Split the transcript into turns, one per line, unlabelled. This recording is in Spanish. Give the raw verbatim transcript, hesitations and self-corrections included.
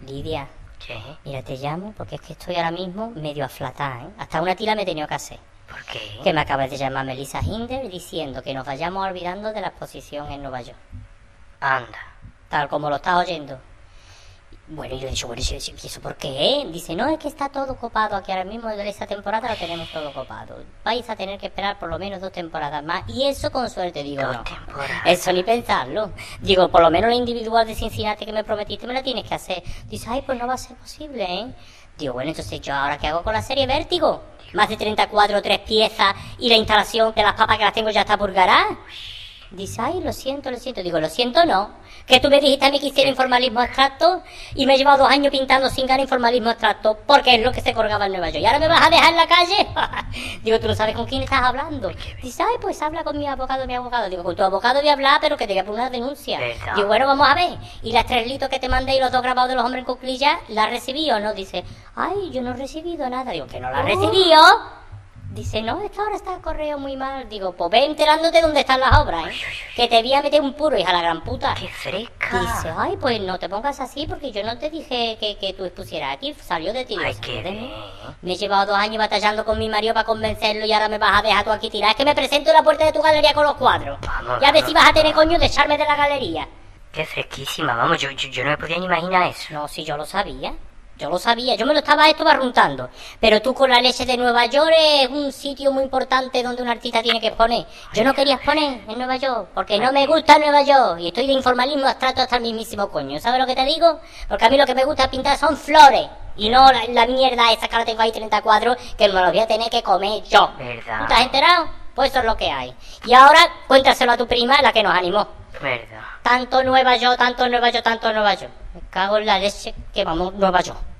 Lidia,
¿Qué?
mira, te llamo porque es que estoy ahora mismo medio aflatada, ¿eh? Hasta una tira me he tenido que hacer.
¿Por qué?
Que me acaba de llamar Melissa Hinder diciendo que nos vayamos olvidando de la exposición en Nueva York.
Anda.
Tal como lo estás oyendo. Bueno, y yo he dicho, bueno, ¿y eso, y eso por qué? Dice, no, es que está todo copado aquí ahora mismo, de esa temporada lo tenemos todo copado. Vais a tener que esperar por lo menos dos temporadas más. Y eso con suerte, digo,
Dos
no.
temporadas.
Eso ni pensarlo. Digo, por lo menos la individual de Cincinnati que me prometiste me la tienes que hacer. Dice, ay, pues no va a ser posible, ¿eh? Digo, bueno, entonces yo ahora qué hago con la serie Vértigo. Más de treinta y cuatro, tres piezas y la instalación de las papas que las tengo ya está purgará. Dice, ay, lo siento, lo siento. Digo, lo siento no. Que tú me dijiste a mí que hiciera informalismo abstracto y me he llevado dos años pintando sin ganar informalismo abstracto porque es lo que se colgaba en Nueva York. ¿Y ahora me vas a dejar en la calle? Digo, ¿tú no sabes con quién estás hablando? Dice, ay, pues habla con mi abogado, mi abogado. Digo, con tu abogado voy a hablar, pero que te voy a poner una denuncia.
¿Verdad?
Digo, bueno, vamos a ver. ¿Y las tres litos que te mandé y los dos grabados de los hombres en cuclillas, las recibí o no? Dice, ay, yo no he recibido nada. Digo, ¿que no la has recibido? Dice, no, esta hora está el correo muy mal. Digo, pues ve enterándote dónde están las obras, ¿eh? Que te voy a meter un puro, hija la gran puta.
¡Qué fresca!
Dice, ay, pues no te pongas así porque yo no te dije que, que tú expusieras aquí. Salió de ti.
Ay,
salió
qué
de mí.
bien.
Me he llevado dos años batallando con mi marido para convencerlo y ahora me vas a dejar tú aquí tirar. Es que me presento en la puerta de tu galería con los cuadros.
Vamos,
Y a ver
vamos,
si vas a tener
vamos.
coño de echarme de la galería.
¡Qué fresquísima! Vamos, yo, yo, yo no me podía ni imaginar eso.
No, si yo lo sabía. Yo lo sabía, yo me lo estaba esto barruntando. Pero tú con la leche de Nueva York es un sitio muy importante donde un artista tiene que exponer. Yo no quería exponer en Nueva York, porque no me gusta Nueva York. Y estoy de informalismo abstracto hasta el mismísimo coño. ¿Sabes lo que te digo? Porque a mí lo que me gusta pintar son flores. Y no la, la mierda esa que ahora tengo ahí treinta y cuatro, que me lo voy a tener que comer yo.
¿Verdad?
¿Tú te has enterado? Pues eso es lo que hay. Y ahora cuéntaselo a tu prima, la que nos animó.
¿Verdad?
Tanto Nueva York, tanto Nueva York, tanto Nueva York. Me cago en la leche que vamos Nueva York.